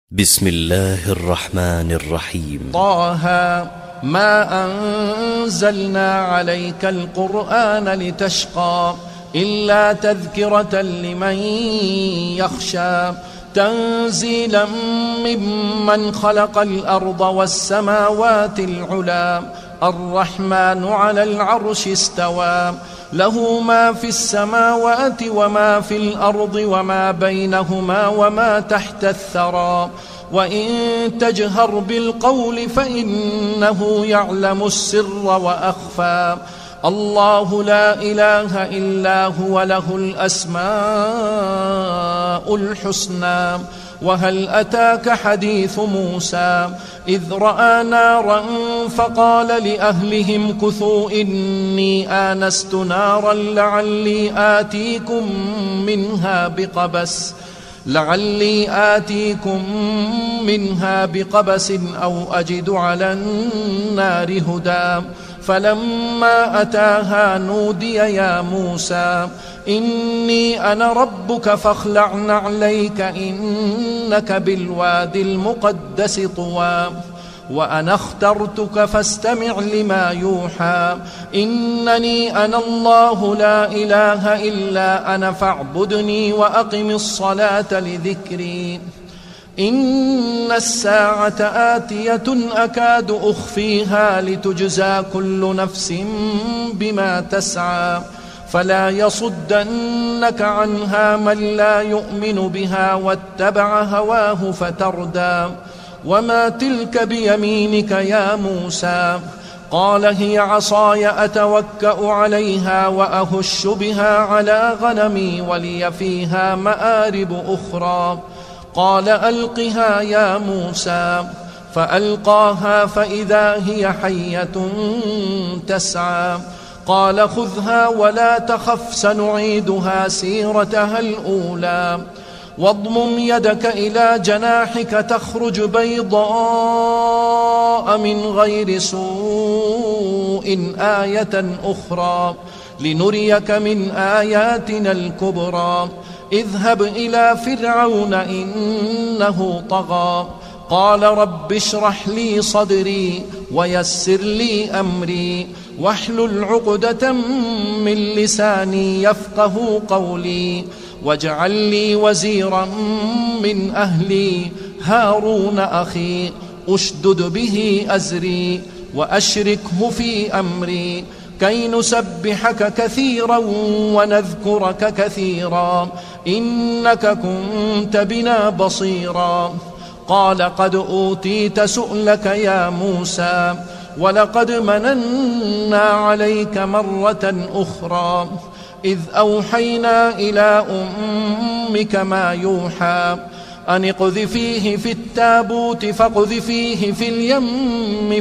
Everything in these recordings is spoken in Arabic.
بسم الله الرحمن الرحيم. طه ما أنزلنا عليك القرآن لتشقى إلا تذكرة لمن يخشى تنزيلا ممن خلق الأرض والسماوات العلى الرحمن على العرش استوى له ما في السماوات وما في الأرض وما بينهما وما تحت الثرى وإن تجهر بالقول فإنه يعلم السر وأخفى الله لا إله إلا هو له الأسماء الحسنى وهل أتاك حديث موسى إذ رأى نارا فقال لأهلهم كثوا إني آنست نارا لعلي آتيكم منها بقبس أو أجد على النار هدى فلما أتاها نودي يا موسى إني أنا ربك فاخلع نعليك إنك بالوادي المقدس طوى وأنا اخترتك فاستمع لما يوحى إنني أنا الله لا إله إلا أنا فاعبدني وأقم الصلاة لذكري إن الساعة آتية أكاد أخفيها لتجزى كل نفس بما تسعى فلا يصدنك عنها من لا يؤمن بها واتبع هواه فتردى وما تلك بيمينك يا موسى قال هي عصاي أتوكأ عليها وأهش بها على غنمي ولي فيها مآرب أخرى قال ألقها يا موسى فألقاها فإذا هي حية تسعى قال خذها ولا تخف سنعيدها سيرتها الأولى واضمم يدك إلى جناحك تخرج بيضاء من غير سوء آية أخرى لنريك من آياتنا الكبرى اذهب إلى فرعون إنه طغى قال رب اشرح لي صدري ويسر لي أمري واحلل عقدة من لساني يفقه قولي واجعل لي وزيرا من أهلي هارون أخي أشدد به أزري وأشركه في أمري كي نسبحك كثيرا ونذكرك كثيرا إنك كنت بنا بصيرا قال قد أوتيت سؤلك يا موسى ولقد مننا عليك مرة أخرى إذ أوحينا إلى أمك ما يوحى أن اقذفيه في التابوت فاقذفيه في اليم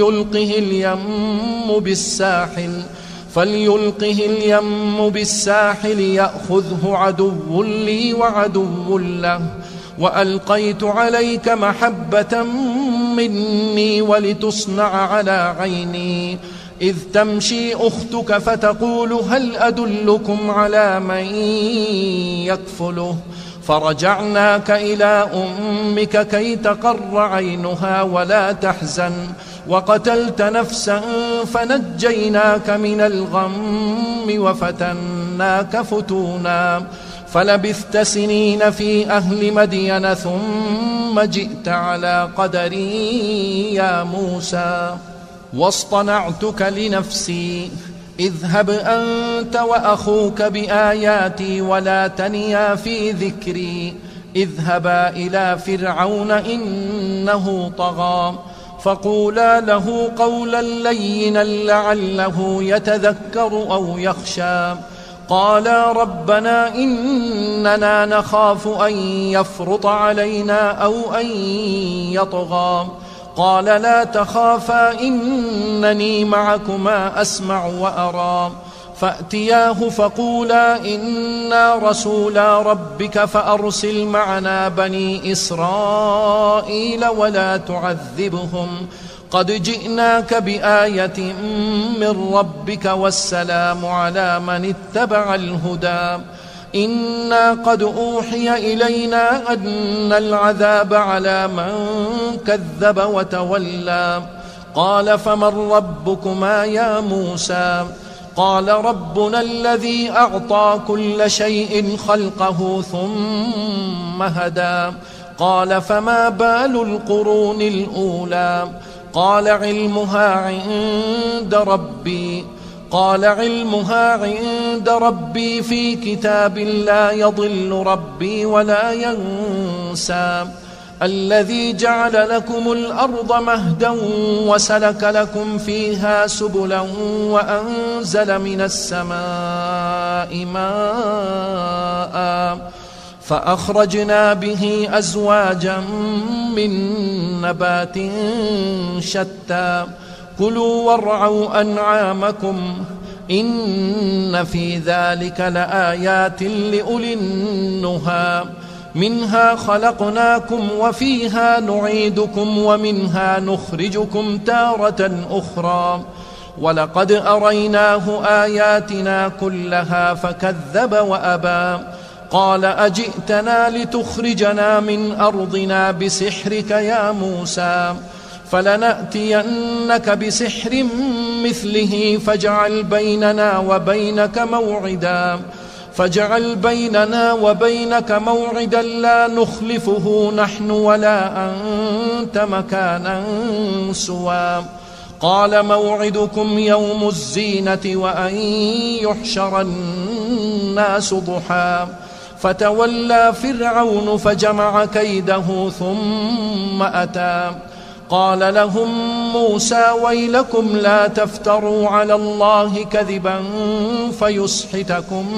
فليلقه اليم بالساحل يأخذه عدو لي وعدو له وألقيت عليك محبة مني ولتصنع على عيني إذ تمشي أختك فتقول هل أدلكم على من يكفله فرجعناك إلى أمك كي تقر عينها ولا تحزن وقتلت نفسا فنجيناك من الغم وفتناك فتونا فلبثت سنين في أهل مدين ثم جئت على قدري يا موسى واصطنعتك لنفسي اذهب أنت وأخوك بآياتي ولا تنيا في ذكري اذهبا إلى فرعون إنه طغى فقولا له قولا لينا لعله يتذكر أو يخشى قالا ربنا إننا نخاف أن يفرط علينا أو أن يطغى قال لا تخافا إنني معكما أسمع وأرى فأتياه فقولا إنا رسولا ربك فأرسل معنا بني إسرائيل ولا تعذبهم قد جئناك بآية من ربك والسلام على من اتبع الهدى إنا قد أوحي إلينا أن العذاب على من كذب وتولى قال فمن ربكما يا موسى قال ربنا الذي أعطى كل شيء خلقه ثم هدى قال فما بال القرون الأولى قال علمها عند ربي في كتاب لا يضل ربي ولا ينسى الذي جعل لكم الأرض مهدا وسلك لكم فيها سبلا وأنزل من السماء ماء فأخرجنا به أزواجا من نبات شتى كلوا وارعوا أنعامكم إن في ذلك لآيات لأولي النهى منها خلقناكم وفيها نعيدكم ومنها نخرجكم تارة أخرى ولقد أريناه آياتنا كلها فكذب وأبى قال أجئتنا لتخرجنا من أرضنا بسحرك يا موسى فلنأتينك بسحر مثله فاجعل بيننا وبينك موعدا لا نخلفه نحن ولا أنت مكانا سوى قال موعدكم يوم الزينة وأن يحشر الناس ضحى فتولى فرعون فجمع كيده ثم أتى قال لهم موسى ويلكم لا تفتروا على الله كذبا فيسحتكم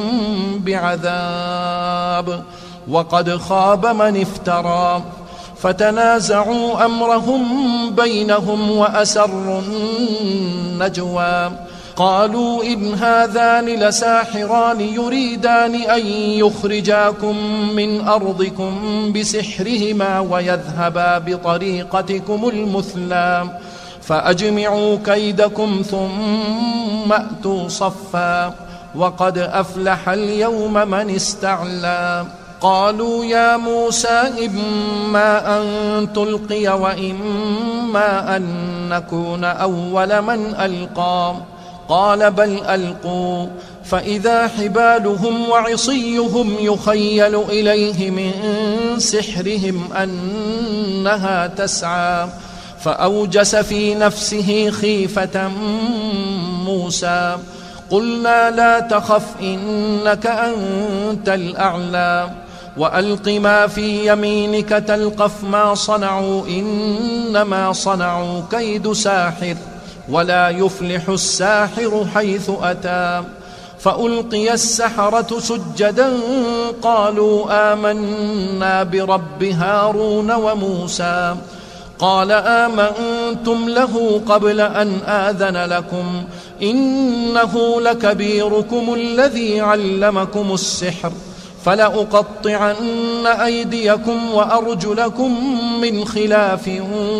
بعذاب وقد خاب من افترى فتنازعوا أمرهم بينهم وأسروا النجوى قالوا إن هذان لساحران يريدان أن يخرجاكم من أرضكم بسحرهما ويذهبا بطريقتكم المثلى فأجمعوا كيدكم ثم أتوا صفا وقد أفلح اليوم من استعلى قالوا يا موسى إما أن تلقي وإما أن نكون أول من ألقى قال بل ألقوا فإذا حبالهم وعصيهم يخيل إليه من سحرهم أنها تسعى فأوجس في نفسه خيفة موسى قلنا لا تخف إنك أنت الأعلى وألق ما في يمينك تلقف ما صنعوا إنما صنعوا كيد ساحر ولا يفلح الساحر حيث أتى فألقي السحرة سجدا قالوا آمنا برب هارون وموسى قال آمنتم له قبل أن آذن لكم إنه لكبيركم الذي علمكم السحر فلأقطعن أيديكم وأرجلكم من خلاف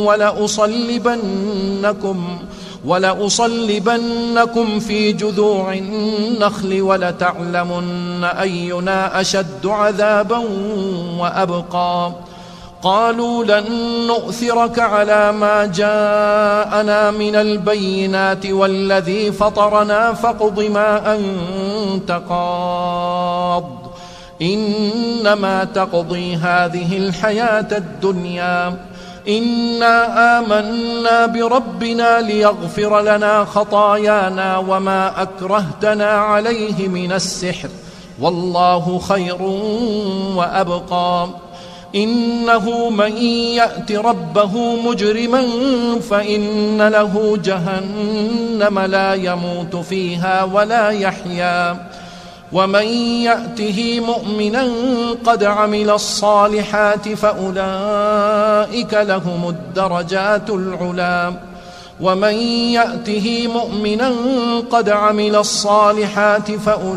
ولأصلبنكم في جذوع النخل ولتعلمن أينا أشد عذابا وأبقى قالوا لن نؤثرك على ما جاءنا من البينات والذي فطرنا فاقض ما أنت قاض إنما تقضي هذه الحياة الدنيا إنا آمنا بربنا ليغفر لنا خطايانا وما أكرهتنا عليه من السحر والله خير وأبقى إنه من يأت ربه مجرما فإن له جهنم لا يموت فيها ولا يحيا ومن يأته مؤمنا قد عمل الصالحات فأولئك لهم الدرجات العلى ومن يأته مؤمنا قد عمل الصالحات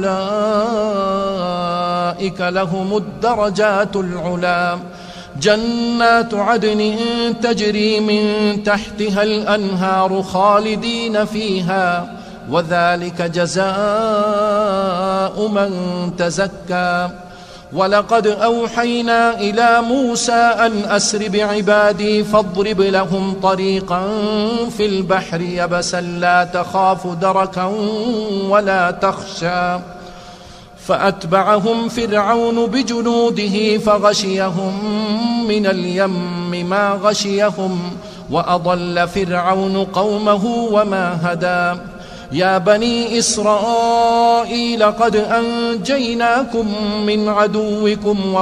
فأولئك لهم الدرجات العلى جنات عدن تجري من تحتها الأنهار خالدين فيها وذلك جزاء من تزكى. ولقد أوحينا إلى موسى أن أسر بعبادي فاضرب لهم طريقا في البحر يبسا لا تخاف دركا ولا تخشى. فأتبعهم فرعون بجنوده فغشيهم من اليم ما غشيهم، وأضل فرعون قومه وما هدى. يا بني إسرائيل قد أنجيناكم من عدوكم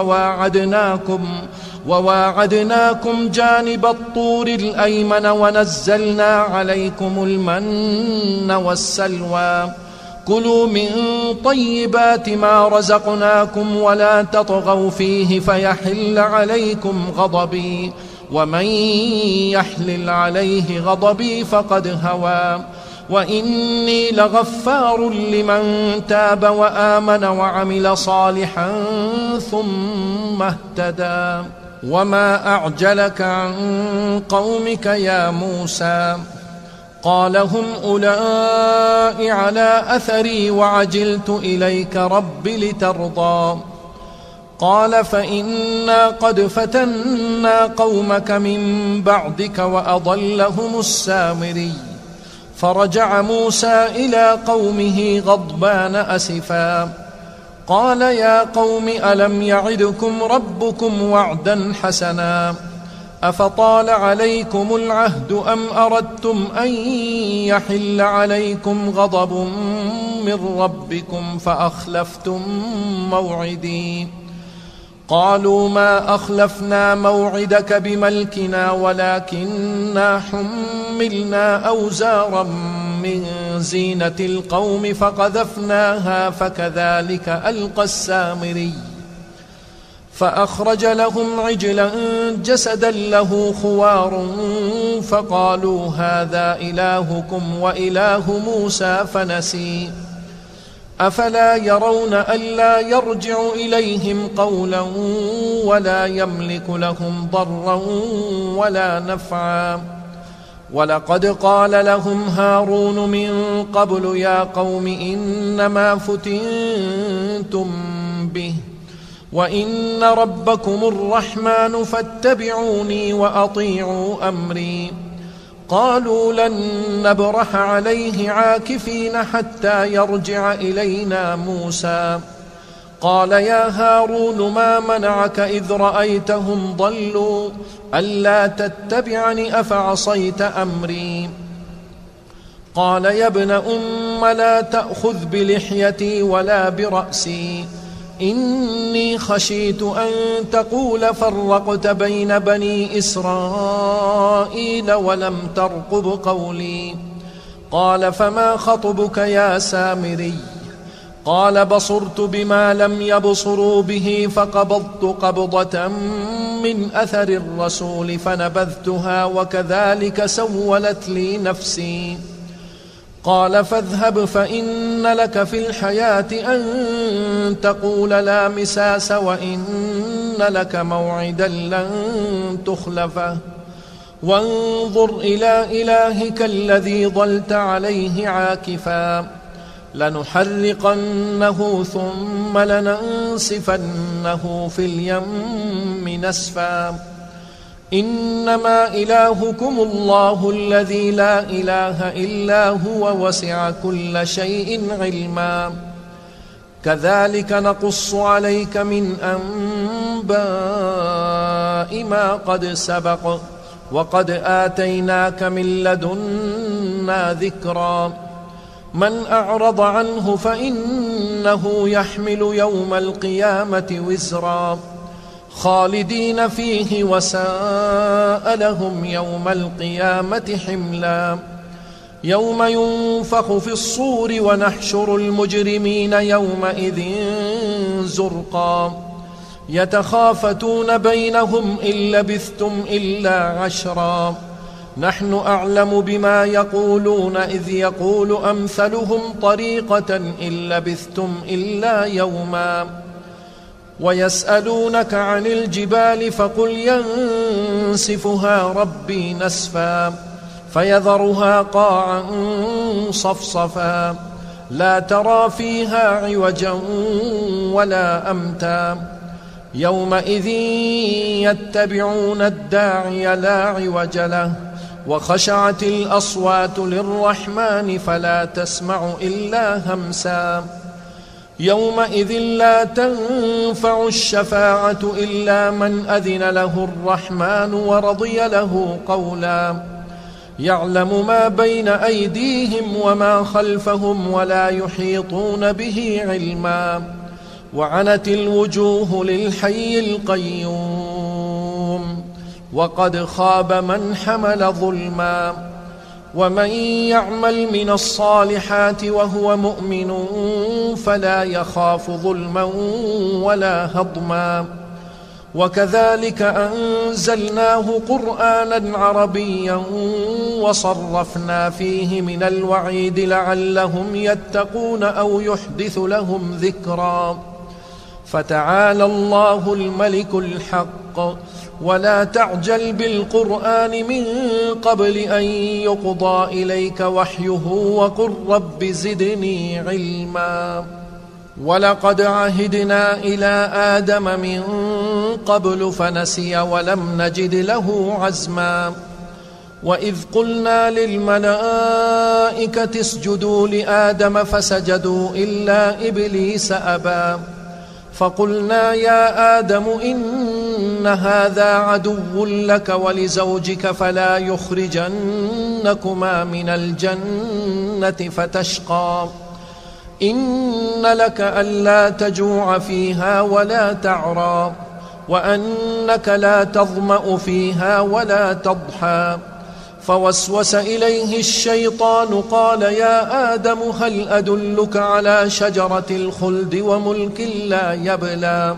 وواعدناكم جانب الطور الأيمن ونزلنا عليكم المن والسلوى. كلوا من طيبات ما رزقناكم ولا تطغوا فيه فيحل عليكم غضبي، ومن يحلل عليه غضبي فقد هوى. وإني لغفار لمن تاب وآمن وعمل صالحا ثم اهتدى. وما أعجلك عن قومك يا موسى؟ قال هم أولئك على أثري وعجلت إليك رب لترضى. قال فإنا قد فتنا قومك من بعدك وأضلهم السامري. فرجع موسى إلى قومه غضبان أسفا قال يا قوم ألم يعدكم ربكم وعدا حسنا أفطال عليكم العهد أم أردتم أن يحل عليكم غضب من ربكم فأخلفتم موعدي؟ قالوا ما أخلفنا موعدك بملكنا ولكننا حملنا أوزارا من زينة القوم فقذفناها فكذلك ألقى السامري. فأخرج لهم عجلا جسدا له خوار فقالوا هذا إلهكم وإله موسى فنسي. أفلا يرون ألا يرجع إليهم قولا ولا يملك لهم ضرا ولا نفعا؟ ولقد قال لهم هارون من قبل يا قوم إنما فتنتم به وإن ربكم الرحمن فاتبعوني وأطيعوا أمري. قالوا لن نبرح عليه عاكفين حتى يرجع إلينا موسى. قال يا هارون ما منعك إذ رأيتهم ضلوا ألا تتبعني أفعصيت أمري؟ قال يا ابن أم لا تأخذ بلحيتي ولا برأسي إني خشيت أن تقول فرقت بين بني إسرائيل ولم ترقب قولي. قال فما خطبك يا سامري؟ قال بصرت بما لم يبصروا به فقبضت قبضة من أثر الرسول فنبذتها وكذلك سولت لي نفسي. قال فاذهب فإن لك في الحياة أن تقول لا مساس وإن لك موعدا لن تخلفه وانظر إلى إلهك الذي ظلت عليه عاكفا لنحرقنه ثم لننسفنه في اليم نسفا. إنما إلهكم الله الذي لا إله إلا هو وسع كل شيء علما. كذلك نقص عليك من أنباء ما قد سبق وقد آتيناك من لدنا ذكرا. من أعرض عنه فإنه يحمل يوم القيامة وزرا خالدين فيه وساء لهم يوم القيامة حملا. يوم ينفخ في الصور ونحشر المجرمين يومئذ زرقا يتخافتون بينهم إن لبثتم إلا عشرا نحن أعلم بما يقولون إذ يقول أمثلهم طريقة إن لبثتم إلا يوما. ويسألونك عن الجبال فقل ينسفها ربي نسفا فيذرها قاعا صفصفا لا ترى فيها عوجا ولا أمتا يومئذ يتبعون الداعي لا عوج له وخشعت الأصوات للرحمن فلا تسمع إلا همسا يومئذ لا تنفع الشفاعة إلا من أذن له الرحمن ورضي له قولا يعلم ما بين أيديهم وما خلفهم ولا يحيطون به علما وعنت الوجوه للحي القيوم وقد خاب من حمل ظلما ومن يعمل من الصالحات وهو مؤمن فلا يخاف ظلما ولا هضما وكذلك أنزلناه قرآنا عربيا وصرفنا فيه من الوعيد لعلهم يتقون أو يحدث لهم ذكرا فتعالى الله الملك الحق ولا تعجل بالقرآن من قبل أن يقضى إليك وحيه وقل رب زدني علما ولقد عهدنا إلى آدم من قبل فنسي ولم نجد له عزما وإذ قلنا للملائكة اسجدوا لآدم فسجدوا إلا إبليس أبى فقلنا يا آدم إن هذا عدو لك ولزوجك فلا يخرجنكما من الجنة فتشقى إن لك ألا تجوع فيها ولا تعرى وأنك لا تظمأ فيها ولا تضحى فوسوس إليه الشيطان قال يا آدم هل أدلك على شجرة الخلد وملك لا يبلى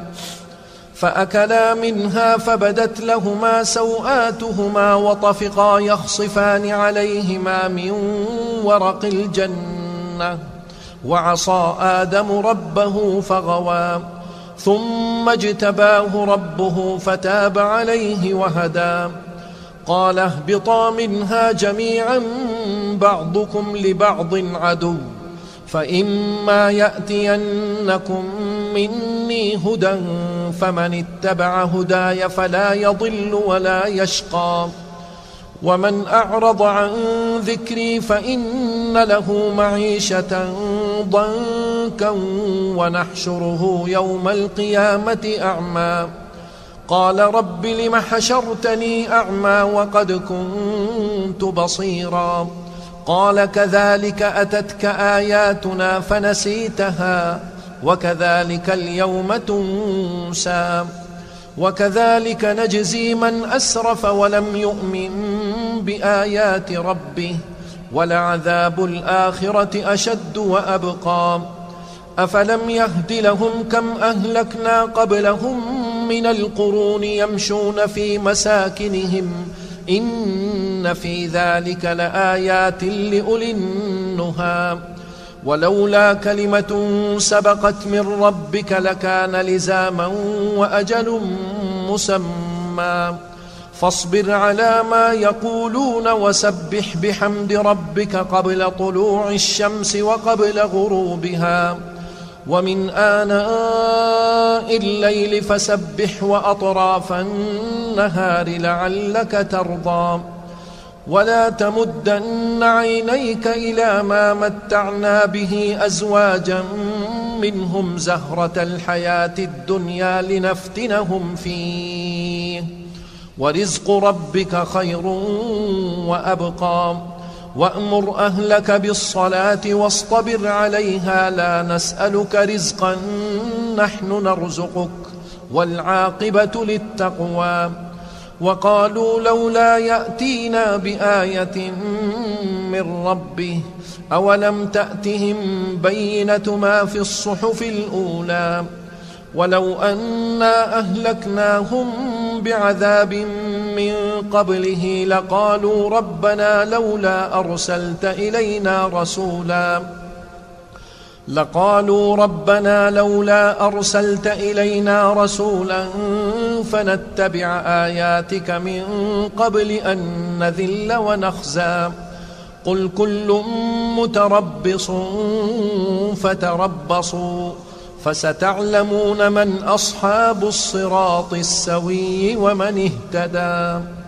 فأكلا منها فبدت لهما سوآتهما وطفقا يخصفان عليهما من ورق الجنة وعصى آدم ربه فغوى ثم اجتباه ربه فتاب عليه وهدى قال اهبطا منها جميعا بعضكم لبعض عدو فإما يأتينكم مني هدى فمن اتبع هداي فلا يضل ولا يشقى ومن أعرض عن ذكري فإن له معيشة ضنكا ونحشره يوم القيامة أعمى قال رب لم حشرتني أعمى وقد كنت بصيرا قال كذلك أتتك آياتنا فنسيتها وكذلك اليوم تنسى وكذلك نجزي من أسرف ولم يؤمن بآيات ربه ولعذاب الآخرة أشد وأبقى أفلم يهد لهم كم أهلكنا قبلهم من القرون يمشون في مساكنهم إن في ذلك لآيات لأولي النهى ولولا كلمة سبقت من ربك لكان لزاما وأجل مسمى فاصبر على ما يقولون وسبح بحمد ربك قبل طلوع الشمس وقبل غروبها ومن آناء الليل فسبح وأطراف النهار لعلك ترضى ولا تمدن عينيك إلى ما متعنا به أزواجا منهم زهرة الحياة الدنيا لنفتنهم فيه ورزق ربك خير وأبقى وأمر أهلك بالصلاة واصطبر عليها لا نسألك رزقا نحن نرزقك والعاقبة للتقوى وقالوا لولا يأتينا بآية من ربه أولم تأتهم بينة ما في الصحف الأولى ولو أنا أهلكناهم بعذاب من قبله لقالوا ربنا لولا أرسلت إلينا رسولا لقالوا ربنا لولا أرسلت إلينا رسولا فنتبع آياتك من قبل أن نذل ونخزى قل كل متربص فتربصوا فستعلمون من أصحاب الصراط السوي ومن اهتدى.